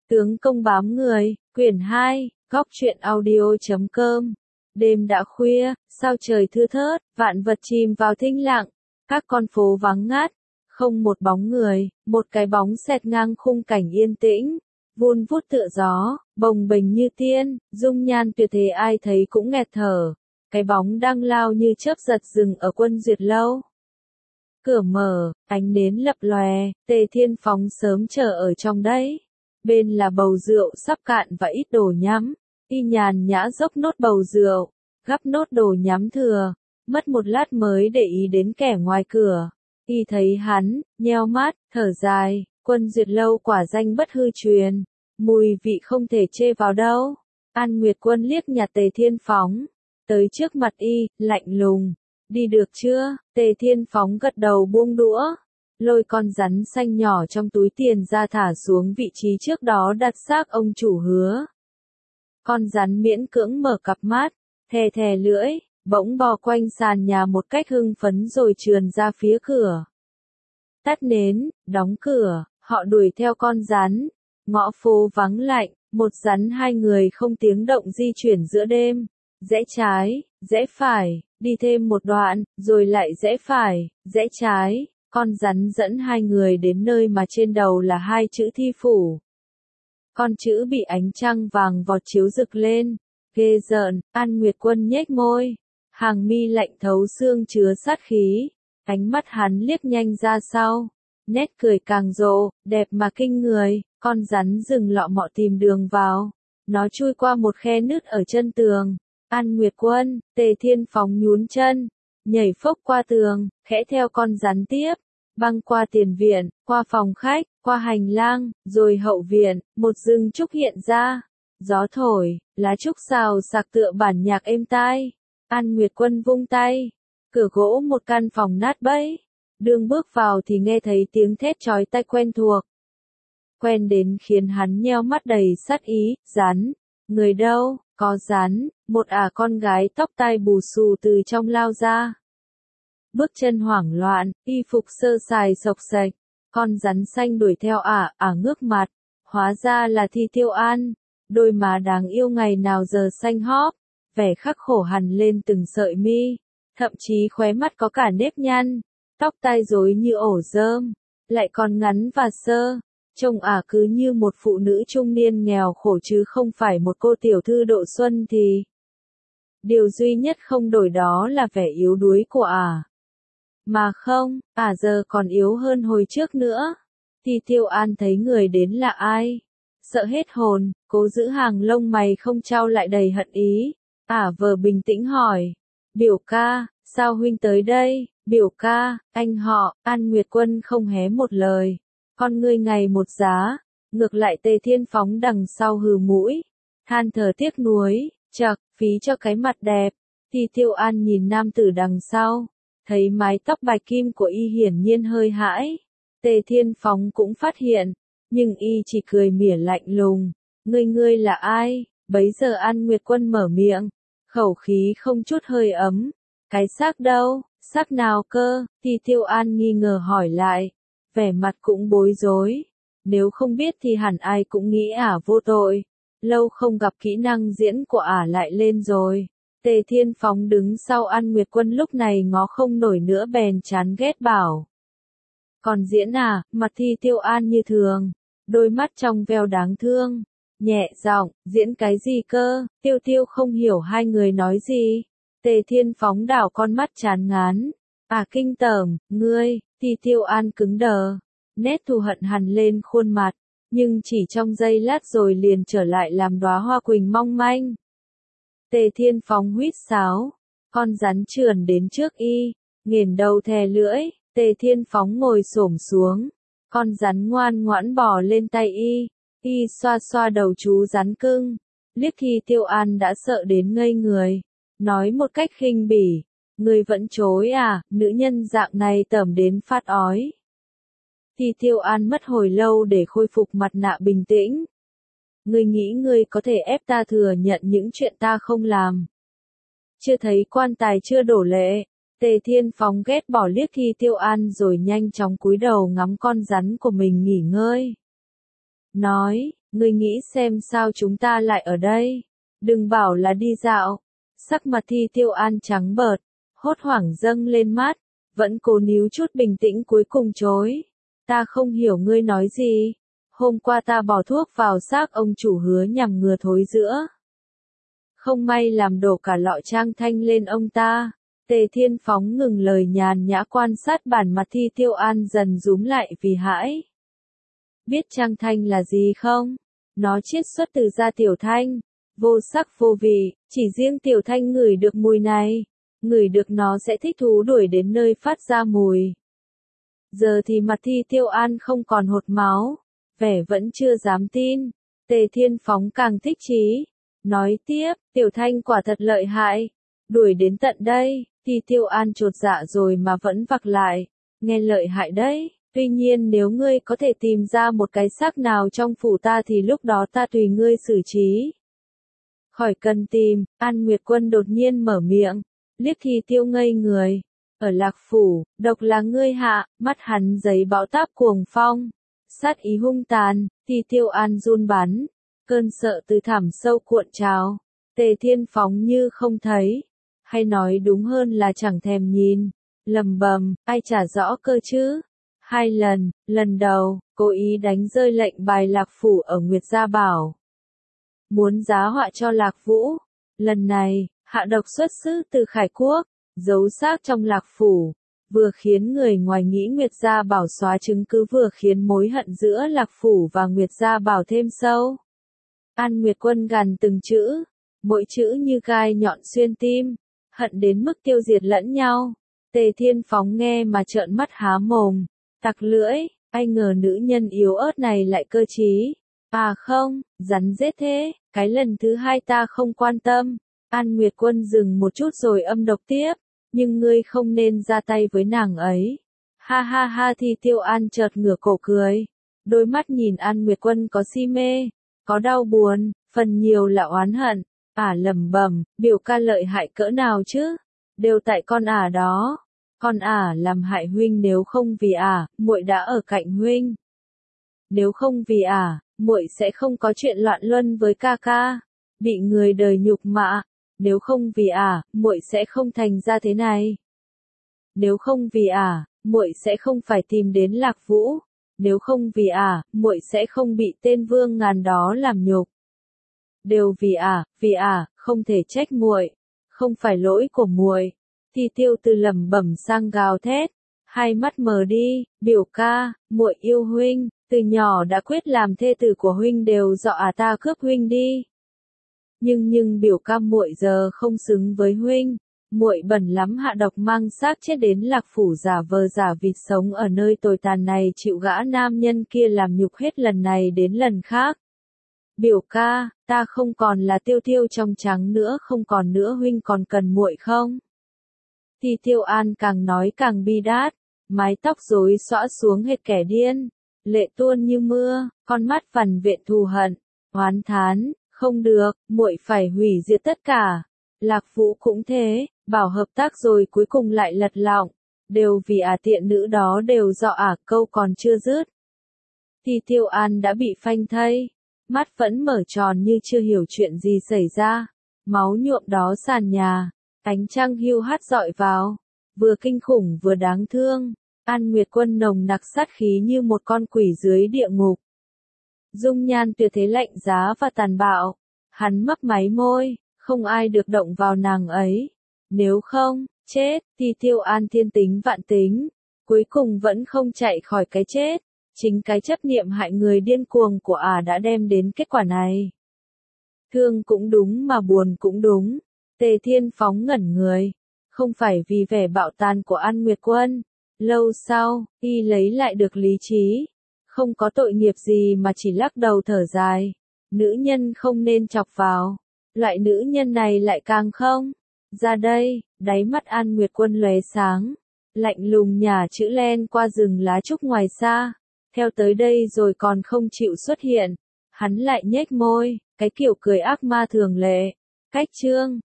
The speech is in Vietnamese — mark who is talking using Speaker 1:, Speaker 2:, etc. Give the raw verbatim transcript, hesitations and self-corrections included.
Speaker 1: Tướng công bám người, quyển hai, góc truyện audio.com. Đêm đã khuya, sao trời thưa thớt, vạn vật chìm vào thinh lặng, các con phố vắng ngắt, không một bóng người, một cái bóng xẹt ngang khung cảnh yên tĩnh, vun vút tựa gió, bồng bềnh như tiên, dung nhan tuyệt thế ai thấy cũng nghẹt thở. Cái bóng đang lao như chớp giật dừng ở Quân Duyệt lâu. Cửa mở, ánh nến lập lòe, Tề Thiên Phóng sớm chờ ở trong đấy. Bên là bầu rượu sắp cạn và ít đồ nhắm. Y nhàn nhã dốc nốt bầu rượu, gắp nốt đồ nhắm thừa. Mất một lát mới để ý đến kẻ ngoài cửa. Y thấy hắn, nheo mắt, thở dài, Quân Duyệt lâu quả danh bất hư truyền. Mùi vị không thể chê vào đâu. An Nguyệt Quân liếc nhạt Tề Thiên Phóng. Tới trước mặt y, lạnh lùng. Đi được chưa? Tề Thiên Phóng gật đầu buông đũa. Lôi con rắn xanh nhỏ trong túi tiền ra thả xuống vị trí trước đó đặt xác ông chủ Hứa. Con rắn miễn cưỡng mở cặp mắt, thè thè lưỡi, bỗng bò quanh sàn nhà một cách hưng phấn rồi trườn ra phía cửa. Tắt nến, đóng cửa, họ đuổi theo con rắn. Ngõ phố vắng lạnh, một rắn hai người không tiếng động di chuyển giữa đêm. Rẽ trái, rẽ phải, đi thêm một đoạn, rồi lại rẽ phải, rẽ trái. Con rắn dẫn hai người đến nơi mà trên đầu là hai chữ thi phủ. Con chữ bị ánh trăng vàng vọt chiếu rực lên. Ghê rợn, An Nguyệt Quân nhếch môi. Hàng mi lạnh thấu xương chứa sát khí. Ánh mắt hắn liếc nhanh ra sau. Nét cười càng rộ, đẹp mà kinh người. Con rắn dừng lọ mọ tìm đường vào. Nó chui qua một khe nứt ở chân tường. An Nguyệt Quân, Tề Thiên Phóng nhún chân. Nhảy phốc qua tường, khẽ theo con rắn tiếp. Băng qua tiền viện, qua phòng khách, qua hành lang, rồi hậu viện, một rừng trúc hiện ra. Gió thổi, lá trúc xào xạc tựa bản nhạc êm tai. An Nguyệt Quân vung tay. Cửa gỗ một căn phòng nát bấy. Đương bước vào thì nghe thấy tiếng thét chói tai quen thuộc. Quen đến khiến hắn nheo mắt đầy sát ý, rắn. Người đâu, có rắn, một ả con gái tóc tai bù xù từ trong lao ra. Bước chân hoảng loạn, y phục sơ sài xộc xệch, con rắn xanh đuổi theo ả, ả ngước mặt, hóa ra là Thi Tiêu An, đôi má đáng yêu ngày nào giờ xanh hóp, vẻ khắc khổ hằn lên từng sợi mi, thậm chí khóe mắt có cả nếp nhăn, tóc tai rối như ổ rơm, lại còn ngắn và sơ, trông ả cứ như một phụ nữ trung niên nghèo khổ chứ không phải một cô tiểu thư độ xuân thì. Điều duy nhất không đổi đó là vẻ yếu đuối của ả. Mà không, ả giờ còn yếu hơn hồi trước nữa. Thi Tiêu An thấy người đến là ai? Sợ hết hồn, cố giữ hàng lông mày không trao lại đầy hận ý. Ả vờ bình tĩnh hỏi. Biểu ca, sao huynh tới đây? Biểu ca, anh họ, An Nguyệt Quân không hé một lời. Con ngươi ngày một giá. Ngược lại Tề Thiên Phóng đằng sau hừ mũi. Than thở tiếc nuối, chậc, phí cho cái mặt đẹp. Thi Tiêu An nhìn nam tử đằng sau. Thấy mái tóc bạch kim của y hiển nhiên hơi hãi. Tề Thiên Phóng cũng phát hiện. Nhưng y chỉ cười mỉa lạnh lùng. Ngươi ngươi là ai? Bấy giờ An Nguyệt Quân mở miệng. Khẩu khí không chút hơi ấm. Cái xác đâu? Xác nào cơ? Thi Tiêu An nghi ngờ hỏi lại. Vẻ mặt cũng bối rối. Nếu không biết thì hẳn ai cũng nghĩ ả vô tội. Lâu không gặp kỹ năng diễn của ả lại lên rồi. Tề Thiên Phóng đứng sau An Nguyệt Quân lúc này ngó không nổi nữa bèn chán ghét bảo. Còn diễn à, mặt Thi Tiêu An như thường. Đôi mắt trong veo đáng thương. Nhẹ giọng, diễn cái gì cơ? Tiêu Tiêu không hiểu hai người nói gì. Tề Thiên Phóng đảo con mắt chán ngán. À kinh tởm, ngươi, Thi Tiêu An cứng đờ. Nét thù hận hằn lên khuôn mặt. Nhưng chỉ trong giây lát rồi liền trở lại làm đóa hoa quỳnh mong manh. Tề Thiên Phóng huýt sáo. Con rắn trườn đến trước y. Nghển đầu thè lưỡi. Tề Thiên Phóng ngồi xổm xuống. Con rắn ngoan ngoãn bò lên tay y. Y xoa xoa đầu chú rắn cưng. Liếc Thi Tiêu An đã sợ đến ngây người. Nói một cách khinh bỉ. Ngươi vẫn chối à, nữ nhân dạng này tởm đến phát ói. Thi Tiêu An mất hồi lâu để khôi phục mặt nạ bình tĩnh. Ngươi nghĩ ngươi có thể ép ta thừa nhận những chuyện ta không làm. Chưa thấy quan tài chưa đổ lệ. Tề Thiên Phóng ghét bỏ liếc Thi Tiêu An rồi nhanh chóng cúi đầu ngắm con rắn của mình nghỉ ngơi. Nói, Ngươi nghĩ xem sao chúng ta lại ở đây? Đừng bảo là đi dạo. Sắc mặt Thi Tiêu An trắng bợt, hốt hoảng dâng lên mắt, vẫn cố níu chút bình tĩnh cuối cùng chối. Ta không hiểu ngươi nói gì. Hôm qua ta bỏ thuốc vào xác ông chủ hứa nhằm ngừa thối rữa. Không may làm đổ cả lọ trang thanh lên ông ta. Tề Thiên Phóng ngừng lời nhàn nhã quan sát bản mặt Thi Tiêu An dần rúm lại vì hãi. Biết trang thanh là gì không? Nó chiết xuất từ da tiểu thanh, vô sắc vô vị, chỉ riêng tiểu thanh ngửi được mùi này, ngửi được nó sẽ thích thú đuổi đến nơi phát ra mùi. Giờ thì mặt Thi Tiêu An không còn hột máu, vẻ vẫn chưa dám tin. Tề Thiên Phóng càng thích chí, nói tiếp, tiểu thanh quả thật lợi hại, đuổi đến tận đây. Thi Tiêu An chột dạ rồi mà vẫn vặc lại, nghe lợi hại đấy. Tuy nhiên nếu ngươi có thể tìm ra một cái xác nào trong phủ ta thì lúc đó ta tùy ngươi xử trí. Khỏi cần tìm, An Nguyệt Quân đột nhiên mở miệng, liếc Thi Tiêu ngây người. Ở Lạc Phủ, độc là ngươi hạ, mắt hắn giấy bão táp cuồng phong. Sát ý hung tàn, Thi Tiêu An run bắn, cơn sợ từ thẳm sâu cuộn trào. Tề Thiên Phóng như không thấy, hay nói đúng hơn là chẳng thèm nhìn, lầm bầm, ai trả rõ cơ chứ? Hai lần, lần đầu, cố ý đánh rơi lệnh bài Lạc Phủ ở Nguyệt Gia Bảo. Muốn giá họa cho Lạc Vũ. Lần này, hạ độc xuất xứ từ Khải Quốc, giấu xác trong Lạc Phủ, vừa khiến người ngoài nghĩ Nguyệt Gia Bảo xóa chứng cứ vừa khiến mối hận giữa Lạc Phủ và Nguyệt Gia Bảo thêm sâu. An Nguyệt Quân gằn từng chữ, mỗi chữ như gai nhọn xuyên tim, hận đến mức tiêu diệt lẫn nhau. Tề Thiên Phóng nghe mà trợn mắt há mồm, tặc lưỡi, ai ngờ nữ nhân yếu ớt này lại cơ trí. À không, rắn rết thế, cái lần thứ hai ta không quan tâm. An Nguyệt Quân dừng một chút rồi âm độc tiếp, nhưng ngươi không nên ra tay với nàng ấy. Ha ha ha. Thi Tiêu An chợt ngửa cổ cười, đôi mắt nhìn An Nguyệt Quân có si mê, có đau buồn, phần nhiều là oán hận. Ả lẩm bẩm, biểu ca lợi hại cỡ nào chứ? Đều tại con ả đó. Con ả làm hại huynh, nếu không vì ả, muội đã ở cạnh huynh. Nếu không vì ả, muội sẽ không có chuyện loạn luân với ca ca, bị người đời nhục mạ. Nếu không vì ả, muội sẽ không thành ra thế này. Nếu không vì ả, muội sẽ không phải tìm đến Lạc Vũ. Nếu không vì ả, muội sẽ không bị tên Vương Ngàn đó làm nhục. Đều vì ả, vì ả, không thể trách muội, không phải lỗi của muội. Thi Tiêu từ lẩm bẩm sang gào thét, hai mắt mờ đi, biểu ca, muội yêu huynh, từ nhỏ đã quyết làm thê tử của huynh, đều do ả ta cướp huynh đi. Nhưng nhưng biểu ca, muội giờ không xứng với huynh, muội bẩn lắm, hạ độc mang xác chết đến Lạc Phủ, giả vờ giả vịt sống ở nơi tồi tàn này, chịu gã nam nhân kia làm nhục hết lần này đến lần khác. Biểu ca, ta không còn là Tiêu Tiêu trong trắng nữa, không còn nữa, huynh còn cần muội không? Thi Tiêu An càng nói càng bi đát, mái tóc rối xõa xuống hệt kẻ điên, lệ tuôn như mưa, con mắt vằn vện thù hận, oán thán, không được, muội phải hủy diệt tất cả. Lạc Vũ cũng thế, bảo hợp tác rồi cuối cùng lại lật lọng, đều vì ả tiện nữ đó, đều do ả, câu còn chưa dứt. Thi Tiêu An đã bị phanh thây, mắt vẫn mở tròn như chưa hiểu chuyện gì xảy ra, máu nhuộm đó sàn nhà, ánh trăng hiu hắt dọi vào, vừa kinh khủng vừa đáng thương. An Nguyệt Quân nồng nặc sát khí như một con quỷ dưới địa ngục. Dung nhan tuyệt thế lạnh giá và tàn bạo, hắn mấp máy môi, không ai được động vào nàng ấy. Nếu không, chết. Thi Tiêu An thiên tính vạn tính, cuối cùng vẫn không chạy khỏi cái chết. Chính cái chấp niệm hại người điên cuồng của ả đã đem đến kết quả này. Thương cũng đúng mà buồn cũng đúng. Tề Thiên Phóng ngẩn người, không phải vì vẻ bạo tàn của An Nguyệt Quân. Lâu sau, y lấy lại được lý trí, không có tội nghiệp gì mà chỉ lắc đầu thở dài. Nữ nhân không nên chọc vào, loại nữ nhân này lại càng không. Ra đây, đáy mắt An Nguyệt Quân lóe sáng, lạnh lùng nhả chữ len qua rừng lá trúc ngoài xa. Theo tới đây rồi còn không chịu xuất hiện. Hắn lại nhếch môi, cái kiểu cười ác ma thường lệ. Cách chương